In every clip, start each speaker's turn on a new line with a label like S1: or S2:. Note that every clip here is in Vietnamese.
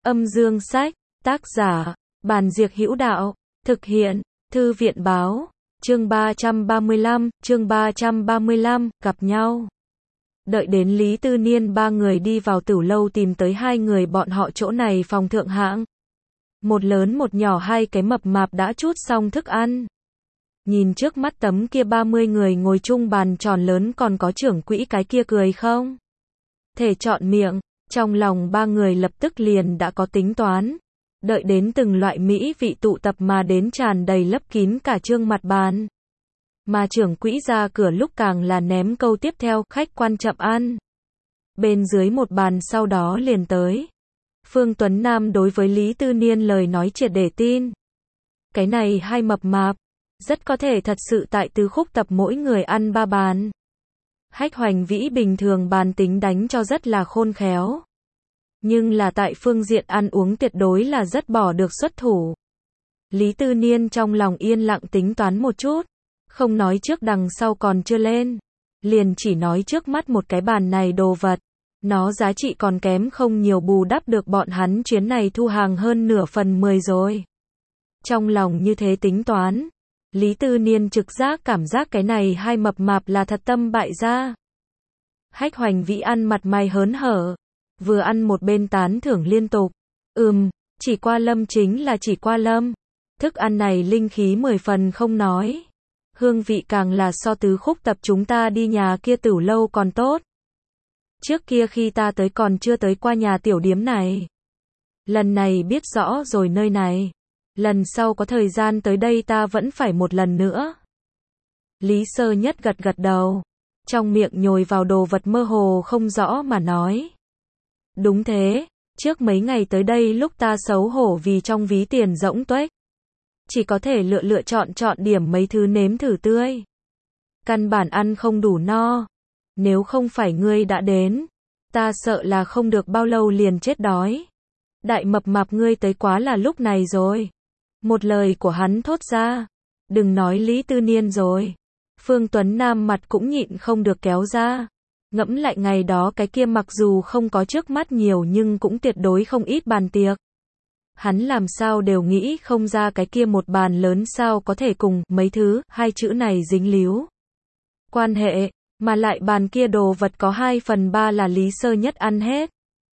S1: Âm dương sách, tác giả, Bàn Diệc Hữu Đạo, thực hiện, Thư viện báo, chương 335, gặp nhau. Đợi đến Lý Tư Niên ba người đi vào tửu lâu tìm tới hai người bọn họ chỗ này phòng thượng hạng. Một lớn một nhỏ hai cái mập mạp đã trút xong thức ăn. Nhìn trước mắt tấm kia 30 người ngồi chung bàn tròn lớn còn có trưởng quỹ cái kia cười không? Thể chọn miệng, trong lòng ba người lập tức liền đã có tính toán. Đợi đến từng loại mỹ vị tụ tập mà đến tràn đầy lấp kín cả trương mặt bàn. Mà trưởng quỹ ra cửa lúc càng là ném câu tiếp theo, khách quan chậm ăn. Bên dưới một bàn sau đó liền tới. Phương Tuấn Nam đối với Lý Tư Niên lời nói triệt để tin. Cái này hai mập mạp, rất có thể thật sự tại tứ khúc tập mỗi người ăn ba bàn. Hách Hoành Vĩ bình thường bàn tính đánh cho rất là khôn khéo. Nhưng là tại phương diện ăn uống tuyệt đối là rất bỏ được xuất thủ. Lý Tư Niên trong lòng yên lặng tính toán một chút. Không nói trước đằng sau còn chưa lên. Liền chỉ nói trước mắt một cái bàn này đồ vật. Nó giá trị còn kém không nhiều bù đắp được bọn hắn chuyến này thu hàng hơn nửa phần 10 rồi. Trong lòng như thế tính toán. Lý Tư Niên trực giác cảm giác cái này hai mập mạp là thật tâm bại gia. Hách Hoành Vĩ ăn mặt mày hớn hở. Vừa ăn một bên tán thưởng liên tục. Chỉ qua lâm chính là chỉ qua lâm. Thức ăn này linh khí 10 phần không nói. Hương vị càng là so tứ khúc tập chúng ta đi nhà kia tửu lâu còn tốt. Trước kia khi ta tới còn chưa tới qua nhà tiểu điếm này. Lần này biết rõ rồi nơi này. Lần sau có thời gian tới đây ta vẫn phải một lần nữa. Lý Sơ Nhất gật gật đầu. Trong miệng nhồi vào đồ vật mơ hồ không rõ mà nói. Đúng thế, trước mấy ngày tới đây lúc ta xấu hổ vì trong ví tiền rỗng tuếch. Chỉ có thể lựa chọn điểm mấy thứ nếm thử tươi. Căn bản ăn không đủ no. Nếu không phải ngươi đã đến, ta sợ là không được bao lâu liền chết đói. Đại mập mạp ngươi tới quá là lúc này rồi. Một lời của hắn thốt ra. Đừng nói Lý Tư Niên rồi. Phương Tuấn Nam mặt cũng nhịn không được kéo ra. Ngẫm lại ngày đó cái kia mặc dù không có trước mắt nhiều nhưng cũng tuyệt đối không ít bàn tiệc. Hắn làm sao đều nghĩ không ra cái kia một bàn lớn sao có thể cùng mấy thứ, hai chữ này dính líu. Quan hệ, mà lại bàn kia đồ vật có 2/3 là Lý Sơ Nhất ăn hết.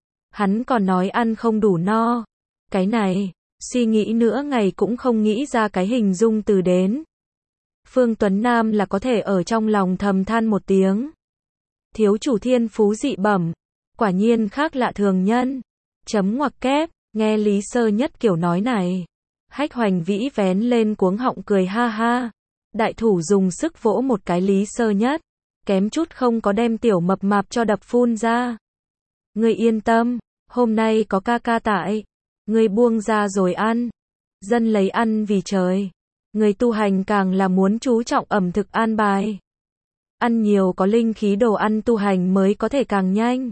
S1: Hắn còn nói ăn không đủ no. Cái này, suy nghĩ nữa ngày cũng không nghĩ ra cái hình dung từ đến. Phương Tuấn Nam là có thể ở trong lòng thầm than một tiếng. Thiếu chủ thiên phú dị bẩm, quả nhiên khác lạ thường nhân. Chấm ngoặc kép, nghe Lý Sơ Nhất kiểu nói này. Hách Hoành Vĩ vén lên cuống họng cười ha ha. Đại thủ dùng sức vỗ một cái Lý Sơ Nhất. Kém chút không có đem tiểu mập mạp cho đập phun ra. Ngươi yên tâm, hôm nay có ca ca tại. Ngươi buông ra rồi ăn. Dân lấy ăn vì trời. Người tu hành càng là muốn chú trọng ẩm thực an bài. Ăn nhiều có linh khí đồ ăn tu hành mới có thể càng nhanh.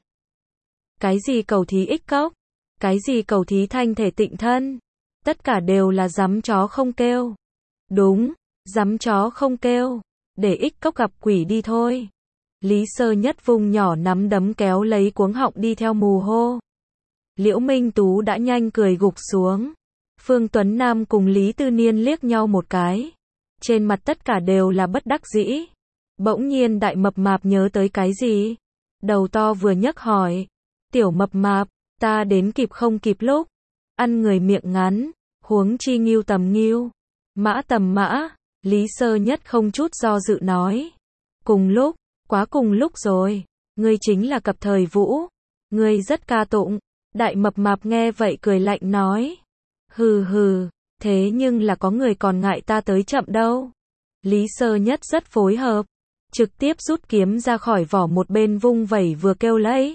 S1: Cái gì cầu thí ích cốc, cái gì cầu thí thanh thể tịnh thân, tất cả đều là giấm chó không kêu. Đúng, giấm chó không kêu, để ích cốc gặp quỷ đi thôi. Lý Sơ Nhất vùng nhỏ nắm đấm kéo lấy cuống họng đi theo mù hô. Liễu Minh Tú đã nhanh cười gục xuống. Phương Tuấn Nam cùng Lý Tư Niên liếc nhau một cái. Trên mặt tất cả đều là bất đắc dĩ. Bỗng nhiên đại mập mạp nhớ tới cái gì? Đầu to vừa nhấc hỏi. Tiểu mập mạp, ta đến kịp không kịp lúc. Ăn người miệng ngắn, huống chi ngưu tầm ngưu. Mã tầm mã, Lý Sơ Nhất không chút do dự nói. Cùng lúc, quá cùng lúc rồi. Ngươi chính là Cập Thời Vũ. Ngươi rất ca tụng. Đại mập mạp nghe vậy cười lạnh nói. Hừ hừ, thế nhưng là có người còn ngại ta tới chậm đâu. Lý Sơ Nhất rất phối hợp. Trực tiếp rút kiếm ra khỏi vỏ một bên vung vẩy vừa kêu lấy.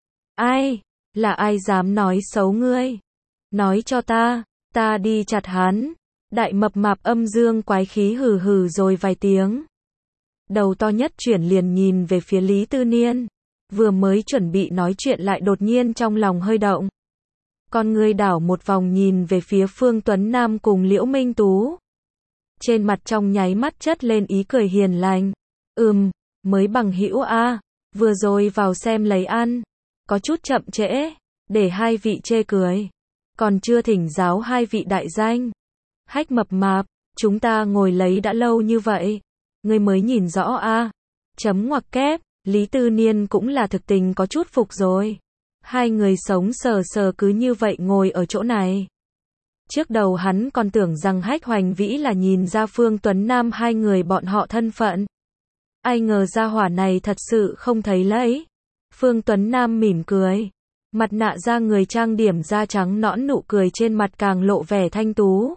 S1: Ai? Là ai dám nói xấu ngươi? Nói cho ta đi chặt hắn. Đại mập mạp âm dương quái khí hừ hừ rồi vài tiếng. Đầu to nhất chuyển liền nhìn về phía Lý Tư Niên. Vừa mới chuẩn bị nói chuyện lại đột nhiên trong lòng hơi động. Con ngươi đảo một vòng nhìn về phía Phương Tuấn Nam cùng Liễu Minh Tú. Trên mặt trong nháy mắt chất lên ý cười hiền lành. Mới bằng hữu a, vừa rồi vào xem lấy ăn. Có chút chậm trễ, để hai vị chê cười. Còn chưa thỉnh giáo hai vị đại danh. Hách mập mạp, chúng ta ngồi lấy đã lâu như vậy. Ngươi mới nhìn rõ a? Chấm ngoặc kép, Lý Tư Niên cũng là thực tình có chút phục rồi. Hai người sống sờ sờ cứ như vậy ngồi ở chỗ này. Trước đầu hắn còn tưởng rằng Hách Hoành Vĩ là nhìn ra Phương Tuấn Nam hai người bọn họ thân phận. Ai ngờ gia hỏa này thật sự không thấy lấy. Phương Tuấn Nam mỉm cười. Mặt nạ da người trang điểm da trắng nõn, nụ cười trên mặt càng lộ vẻ thanh tú.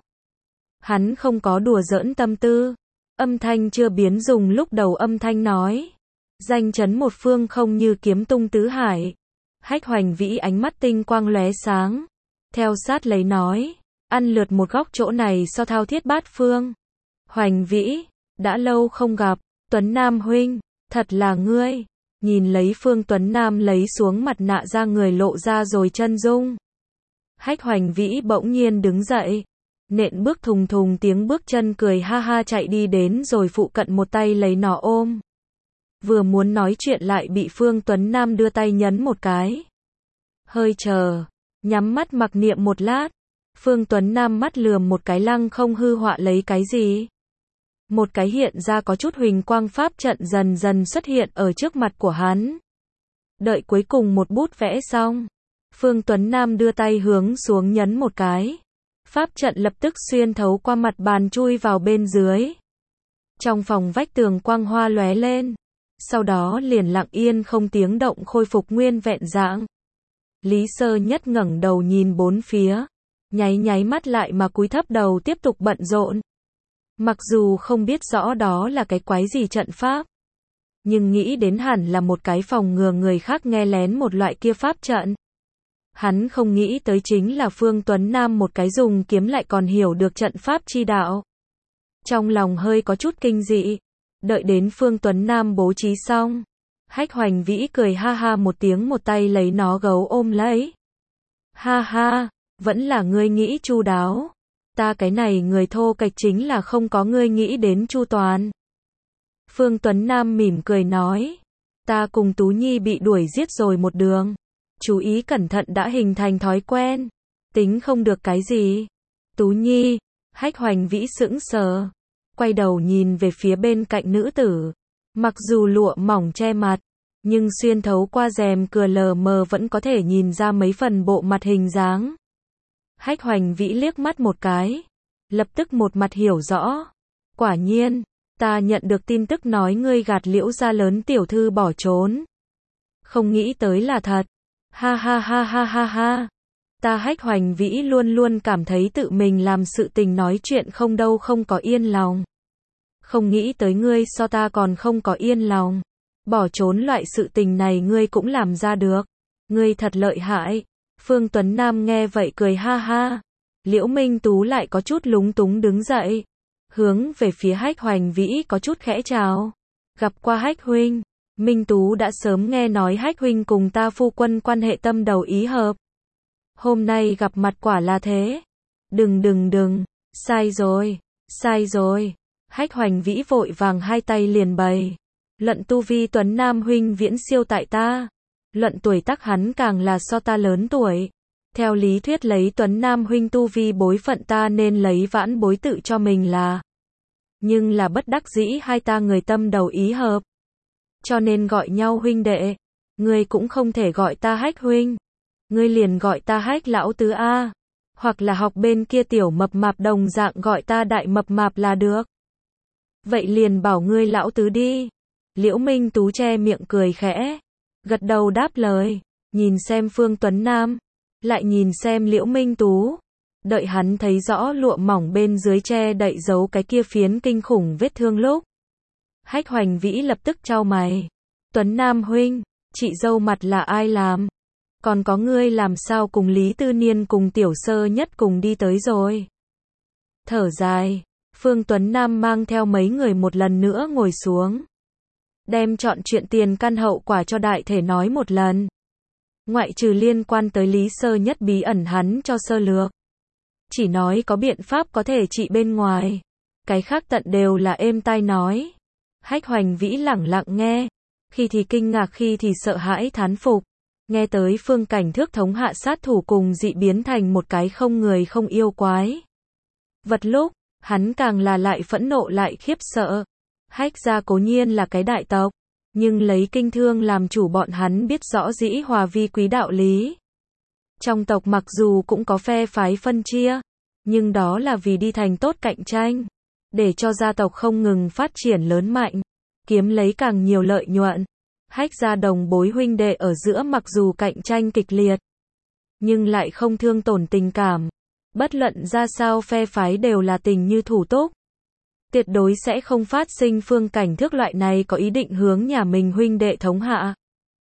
S1: Hắn không có đùa giỡn tâm tư. Âm thanh chưa biến dùng lúc đầu âm thanh nói. Danh chấn một phương không như kiếm tung tứ hải. Hách Hoành Vĩ ánh mắt tinh quang lóe sáng. Theo sát lấy nói. Ăn lượt một góc chỗ này so thao thiết bát phương. Hoành Vĩ, đã lâu không gặp. Tuấn Nam huynh, thật là ngươi. Nhìn lấy Phương Tuấn Nam lấy xuống mặt nạ ra người lộ ra rồi chân dung. Hách Hoành Vĩ bỗng nhiên đứng dậy. Nện bước thùng thùng tiếng bước chân cười ha ha chạy đi đến rồi phụ cận một tay lấy nó ôm. Vừa muốn nói chuyện lại bị Phương Tuấn Nam đưa tay nhấn một cái. Hơi chờ, nhắm mắt mặc niệm một lát. Phương Tuấn Nam mắt lườm một cái lăng không hư họa lấy cái gì. Một cái hiện ra có chút huỳnh quang pháp trận dần dần xuất hiện ở trước mặt của hắn. Đợi cuối cùng một bút vẽ xong. Phương Tuấn Nam đưa tay hướng xuống nhấn một cái. Pháp trận lập tức xuyên thấu qua mặt bàn chui vào bên dưới. Trong phòng vách tường quang hoa lóe lên. Sau đó liền lặng yên không tiếng động khôi phục nguyên vẹn dạng. Lý Sơ Nhất ngẩng đầu nhìn bốn phía. Nháy mắt lại mà cúi thấp đầu tiếp tục bận rộn. Mặc dù không biết rõ đó là cái quái gì trận pháp. Nhưng nghĩ đến hẳn là một cái phòng ngừa người khác nghe lén một loại kia pháp trận. Hắn không nghĩ tới chính là Phương Tuấn Nam một cái dùng kiếm lại còn hiểu được trận pháp chi đạo. Trong lòng hơi có chút kinh dị. Đợi đến Phương Tuấn Nam bố trí xong. Hách Hoành Vĩ cười ha ha một tiếng, một tay lấy nó gấu ôm lấy. Ha ha, vẫn là ngươi nghĩ chu đáo. Ta cái này người thô kệch chính là không có ngươi nghĩ đến chu toàn. Phương Tuấn Nam mỉm cười nói. Ta cùng Tú Nhi bị đuổi giết rồi một đường. Chú ý cẩn thận đã hình thành thói quen. Tính không được cái gì. Tú Nhi, Hách Hoành Vĩ sững sờ. Quay đầu nhìn về phía bên cạnh nữ tử. Mặc dù lụa mỏng che mặt. Nhưng xuyên thấu qua rèm cửa lờ mờ vẫn có thể nhìn ra mấy phần bộ mặt hình dáng. Hách Hoành Vĩ liếc mắt một cái. Lập tức một mặt hiểu rõ. Quả nhiên, ta nhận được tin tức nói ngươi gạt Liễu gia lớn tiểu thư bỏ trốn. Không nghĩ tới là thật. Ha ha ha ha ha ha. Ta Hách Hoành Vĩ luôn luôn cảm thấy tự mình làm sự tình nói chuyện không đâu không có yên lòng. Không nghĩ tới ngươi so ta còn không có yên lòng. Bỏ trốn loại sự tình này ngươi cũng làm ra được. Ngươi thật lợi hại. Phương Tuấn Nam nghe vậy cười ha ha. Liễu Minh Tú lại có chút lúng túng đứng dậy. Hướng về phía Hách Hoành Vĩ có chút khẽ chào. Gặp qua Hách huynh. Minh Tú đã sớm nghe nói Hách huynh cùng ta phu quân quan hệ tâm đầu ý hợp. Hôm nay gặp mặt quả là thế. Đừng. Sai rồi. Hách Hoành Vĩ vội vàng hai tay liền bày. Luận tu vi Tuấn Nam huynh viễn siêu tại ta. Luận tuổi tác hắn càng là so ta lớn tuổi. Theo lý thuyết lấy Tuấn Nam huynh tu vi bối phận ta nên lấy vãn bối tự cho mình là. Nhưng là bất đắc dĩ hai ta người tâm đầu ý hợp. Cho nên gọi nhau huynh đệ. Ngươi cũng không thể gọi ta Hách huynh. Ngươi liền gọi ta Hách lão tứ a. Hoặc là học bên kia tiểu mập mạp đồng dạng gọi ta đại mập mạp là được. Vậy liền bảo ngươi lão tứ đi. Liễu Minh Tú che miệng cười khẽ. Gật đầu đáp lời. Nhìn xem Phương Tuấn Nam. Lại nhìn xem Liễu Minh Tú. Đợi hắn thấy rõ lụa mỏng bên dưới che đậy dấu cái kia phiến kinh khủng vết thương lúc. Hách Hoành Vĩ lập tức chau mày. Tuấn Nam huynh, chị dâu mặt là ai làm? Còn có ngươi làm sao cùng Lý Tư Niên cùng Tiểu Sơ Nhất cùng đi tới rồi? Thở dài, Phương Tuấn Nam mang theo mấy người một lần nữa ngồi xuống. Đem chọn chuyện tiền căn hậu quả cho đại thể nói một lần. Ngoại trừ liên quan tới Lý Sơ Nhất bí ẩn hắn cho sơ lược. Chỉ nói có biện pháp có thể trị bên ngoài. Cái khác tận đều là êm tai nói. Hách Hoành Vĩ lẳng lặng nghe. Khi thì kinh ngạc khi thì sợ hãi thán phục. Nghe tới Phương Cảnh Thước thống hạ sát thủ cùng dị biến thành một cái không người không yêu quái vật lúc, hắn càng là lại phẫn nộ lại khiếp sợ. Hách gia cố nhiên là cái đại tộc, nhưng lấy kinh thương làm chủ bọn hắn biết rõ dĩ hòa vi quý đạo lý. Trong tộc mặc dù cũng có phe phái phân chia, nhưng đó là vì đi thành tốt cạnh tranh, để cho gia tộc không ngừng phát triển lớn mạnh, kiếm lấy càng nhiều lợi nhuận. Hách gia đồng bối huynh đệ ở giữa mặc dù cạnh tranh kịch liệt, nhưng lại không thương tổn tình cảm. Bất luận ra sao phe phái đều là tình như thủ túc. Tuyệt đối sẽ không phát sinh Phương Cảnh Thước loại này có ý định hướng nhà mình huynh đệ thống hạ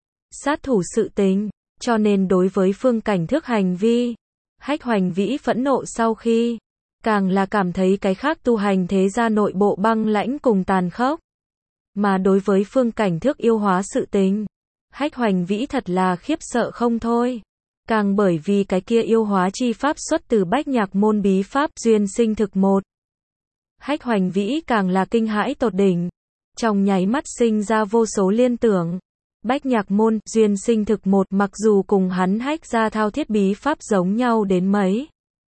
S1: sát thủ sự tình, cho nên đối với Phương Cảnh Thước hành vi, Hách Hoành Vĩ phẫn nộ sau khi, càng là cảm thấy cái khác tu hành thế gia nội bộ băng lãnh cùng tàn khốc. Mà đối với Phương Cảnh Thước yêu hóa sự tình, Hách Hoành Vĩ thật là khiếp sợ không thôi. Càng bởi vì cái kia yêu hóa chi pháp xuất từ Bách Nhạc môn bí pháp duyên sinh thực một. Hách Hoành Vĩ càng là kinh hãi tột đỉnh, trong nháy mắt sinh ra vô số liên tưởng. Bách Nhạc môn duyên sinh thực một mặc dù cùng hắn Hách gia thao thiết bí pháp giống nhau đến mấy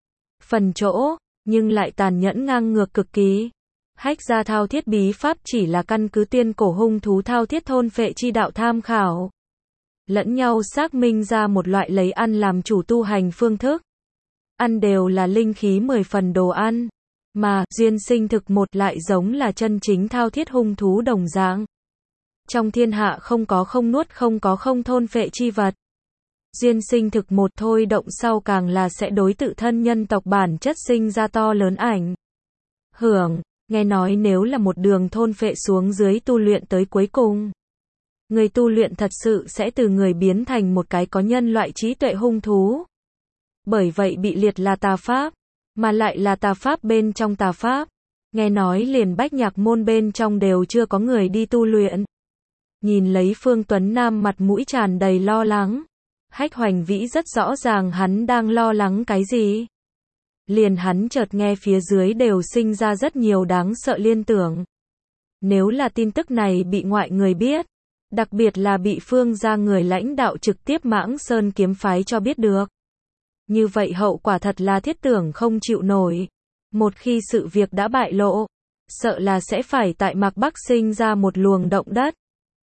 S1: phần chỗ, nhưng lại tàn nhẫn ngang ngược cực kỳ. Hách gia thao thiết bí pháp chỉ là căn cứ tiên cổ hung thú thao thiết thôn phệ chi đạo tham khảo, lẫn nhau xác minh ra một loại lấy ăn làm chủ tu hành phương thức. Ăn đều là linh khí 10 phần đồ ăn, mà duyên sinh thực một lại giống là chân chính thao thiết hung thú đồng dạng. Trong thiên hạ không có không nuốt, không có không thôn phệ chi vật. Duyên sinh thực một thôi động sau càng là sẽ đối tự thân nhân tộc bản chất sinh ra to lớn ảnh hưởng. Nghe nói nếu là một đường thôn phệ xuống dưới tu luyện tới cuối cùng, người tu luyện thật sự sẽ từ người biến thành một cái có nhân loại trí tuệ hung thú. Bởi vậy bị liệt là tà pháp, mà lại là tà pháp bên trong tà pháp. Nghe nói liền Bách Nhạc môn bên trong đều chưa có người đi tu luyện. Nhìn lấy Phương Tuấn Nam mặt mũi tràn đầy lo lắng, Hách Hoành Vĩ rất rõ ràng hắn đang lo lắng cái gì. Liền hắn chợt nghe phía dưới đều sinh ra rất nhiều đáng sợ liên tưởng. Nếu là tin tức này bị ngoại người biết, đặc biệt là bị Phương gia người lãnh đạo trực tiếp Mãng Sơn kiếm phái cho biết được, như vậy hậu quả thật là thiết tưởng không chịu nổi. Một khi sự việc đã bại lộ, sợ là sẽ phải tại Mạc Bắc sinh ra một luồng động đất.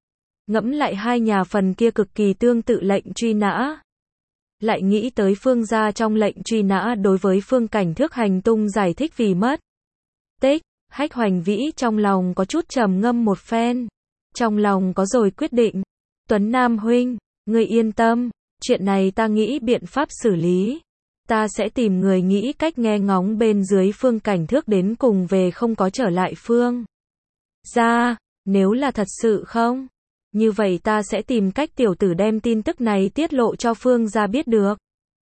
S1: Ngẫm lại hai nhà phần kia cực kỳ tương tự lệnh truy nã, lại nghĩ tới Phương gia trong lệnh truy nã đối với Phương Cảnh Thước hành tung giải thích vì mất tích, Hách Hoành Vĩ trong lòng có chút trầm ngâm một phen, trong lòng có rồi quyết định. Tuấn Nam huynh, ngươi yên tâm, chuyện này ta nghĩ biện pháp xử lý. Ta sẽ tìm người nghĩ cách nghe ngóng bên dưới Phương Cảnh Thước đến cùng về không có trở lại Phương gia. Nếu là thật sự không, như vậy ta sẽ tìm cách tiểu tử đem tin tức này tiết lộ cho Phương gia biết được.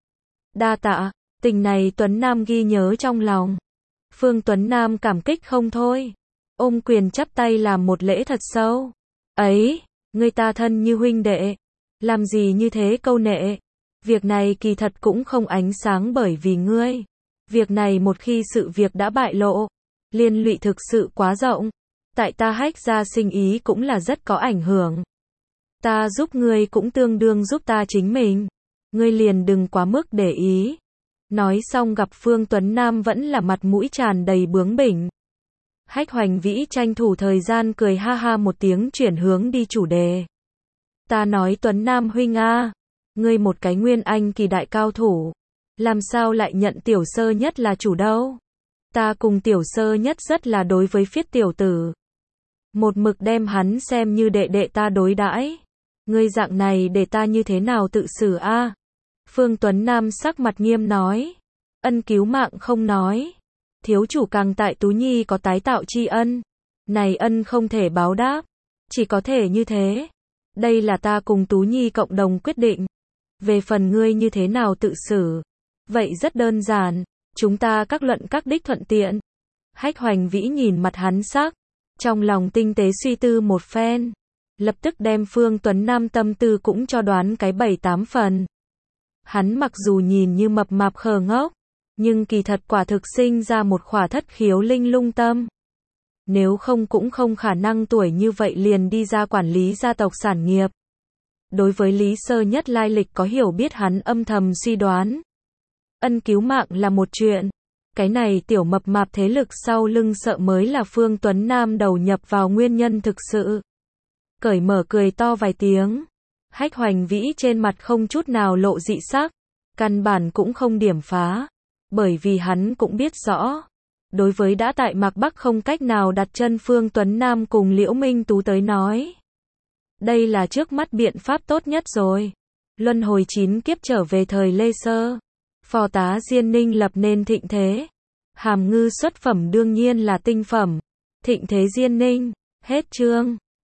S1: Đa tạ, tình này Tuấn Nam ghi nhớ trong lòng. Phương Tuấn Nam cảm kích không thôi, ôm quyền chắp tay làm một lễ thật sâu. Ấy, người ta thân như huynh đệ, làm gì như thế câu nệ. Việc này kỳ thật cũng không ánh sáng bởi vì ngươi. Việc này một khi sự việc đã bại lộ, liên lụy thực sự quá rộng. Tại ta Hách gia sinh ý cũng là rất có ảnh hưởng. Ta giúp ngươi cũng tương đương giúp ta chính mình. Ngươi liền đừng quá mức để ý. Nói xong gặp Phương Tuấn Nam vẫn là mặt mũi tràn đầy bướng bỉnh. Hách Hoành Vĩ tranh thủ thời gian cười ha ha một tiếng chuyển hướng đi chủ đề. Ta nói Tuấn Nam huynh a, ngươi một cái nguyên anh kỳ đại cao thủ, làm sao lại nhận tiểu sơ nhất là chủ đâu? Ta cùng tiểu sơ nhất rất là đối với phiết tiểu tử, một mực đem hắn xem như đệ đệ ta đối đãi. Ngươi dạng này để ta như thế nào tự xử a? Phương Tuấn Nam sắc mặt nghiêm nói. Ân cứu mạng không nói, thiếu chủ càng tại Tú Nhi có tái tạo tri ân. Này ân không thể báo đáp, chỉ có thể như thế. Đây là ta cùng Tú Nhi cộng đồng quyết định. Về phần ngươi như thế nào tự xử, vậy rất đơn giản, chúng ta các luận các đích thuận tiện. Hách Hoành Vĩ nhìn mặt hắn sắc, trong lòng tinh tế suy tư một phen, lập tức đem Phương Tuấn Nam tâm tư cũng cho đoán cái 7-8 phần. Hắn mặc dù nhìn như mập mạp khờ ngốc, nhưng kỳ thật quả thực sinh ra một khỏa thất khiếu linh lung tâm. Nếu không cũng không khả năng tuổi như vậy liền đi ra quản lý gia tộc sản nghiệp. Đối với Lý Sơ Nhất lai lịch có hiểu biết hắn âm thầm suy đoán. Ân cứu mạng là một chuyện. Cái này tiểu mập mạp thế lực sau lưng sợ mới là Phương Tuấn Nam đầu nhập vào nguyên nhân thực sự. Cởi mở cười to vài tiếng. Hách Hoành Vĩ trên mặt không chút nào lộ dị sắc. Căn bản cũng không điểm phá. Bởi vì hắn cũng biết rõ. Đối với đã tại Mạc Bắc không cách nào đặt chân Phương Tuấn Nam cùng Liễu Minh Tú tới nói. Đây là trước mắt biện pháp tốt nhất rồi. Luân hồi 9 kiếp trở về thời Lê Sơ. Phò tá Diên Ninh lập nên thịnh thế. Hàm ngư xuất phẩm đương nhiên là tinh phẩm. Thịnh thế Diên Ninh. Hết chương.